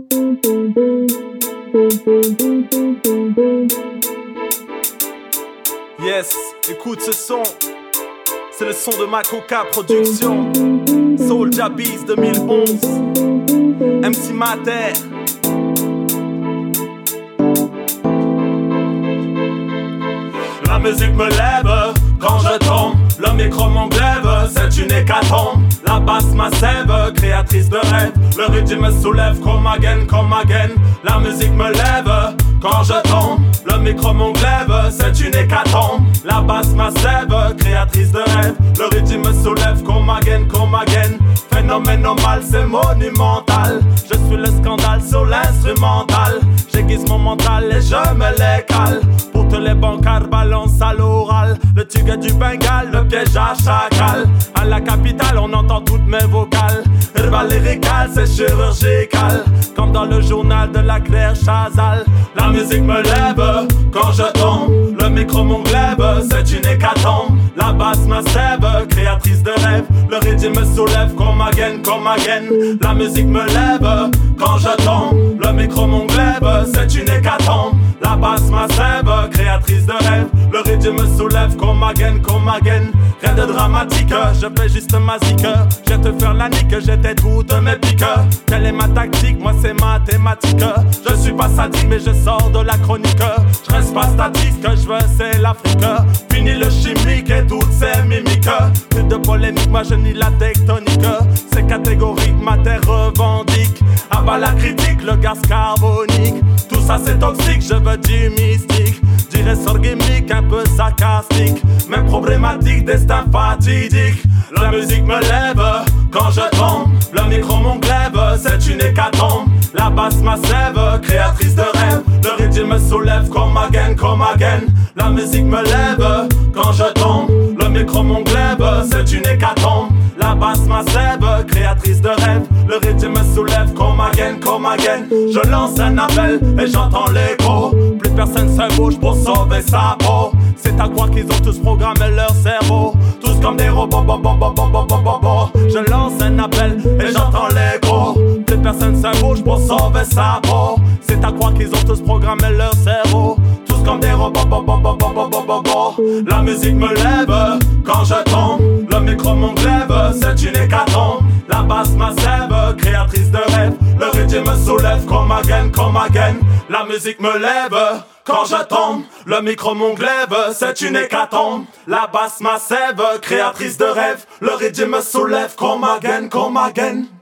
Yes, écoute ce son. C'est le son de Makoka Production. Soulja Beats 2011. MC Mater. La musique me lève quand je tombe. Le micro m'englève, c'est une hécatombe. La basse m'assève, créatrice de rêve. Le rythme me soulève comme again, comme again. La musique me lève quand je tombe. Le micro m'englève, c'est une hécatombe. La basse m'assève, créatrice de rêve. Le rythme me soulève comme again, comme again. Phénoménal, c'est monumental. Je suis le scandale sur l'instrumental. J'aiguise mon mental et je me l'écale. Pour tous les bancards, balance à l'oral. Le tigre du Bengale, le piège à chacal. À la capitale, on entend toutes mes vocales. Herbal lyrical, c'est chirurgical. Comme dans le journal de la Claire Chazal. La musique me lève quand je tombe. Le micro m'englève, c'est une hécatombe. La basse m'assève, créatrice de rêve. Le rythme me soulève comme again, comme again. La musique me lève quand je tombe. Le micro m'englève, c'est une hécatombe. La basse m'assève, créatrice de rêve. Le rythme me soulève comme again, comme again. Rien de dramatique, je fais juste ma zik. Je te faire la nique, j'étais toutes mes piques. Quelle est ma tactique, moi c'est mathématique. Je suis pas sadique mais je sors de la chronique. Je reste pas statique, ce que je veux c'est l'Afrique. Fini le chimique et toutes ces mimiques. Plus de polémique, moi je nie la tectonique. C'est catégorique, ma terre revendique. Abat la critique, le gaz carbonique. Tout ça c'est toxique, je veux du mystique. Du ressort gimmick, un peu sarcastique. Même problématique, destin fatidique. La musique me lève quand je tombe. Le micro m'englève, c'est une hécatombe. La basse m'assève, créatrice de rêve. Le rythme me soulève comme again, comme again. La musique me lève quand je tombe. Le micro m'englève, c'est une hécatombe. La basse m'assève, créatrice de rêve. Le rythme me soulève comme again, comme again. Je lance un appel et j'entends l'écho. Plus personne se bouge pour sauver sa peau. C'est à croire qu'ils ont tous programmé leur cerveau. Tous comme des robots, bo, bo, bo, bo, bo, bo, bo, bo. Je lance un appel et j'entends l'écho. Plus personne se bouge pour sauver sa peau. C'est à croire qu'ils ont tous programmé leur cerveau. Tous comme des robots, bo, bo, bo, bo, bo, bo, bo, bo. La musique me lève quand je tombe. Le micro m'englève, c'est une hécatombe. La basse m'assève, créatrice de rêve. Le rythme me soulève comme again, comme again. La musique me lève quand je tombe. Le micro m'englève, c'est une hécatombe. La basse m'assève, créatrice de rêve. Le rythme me soulève comme again, comme again.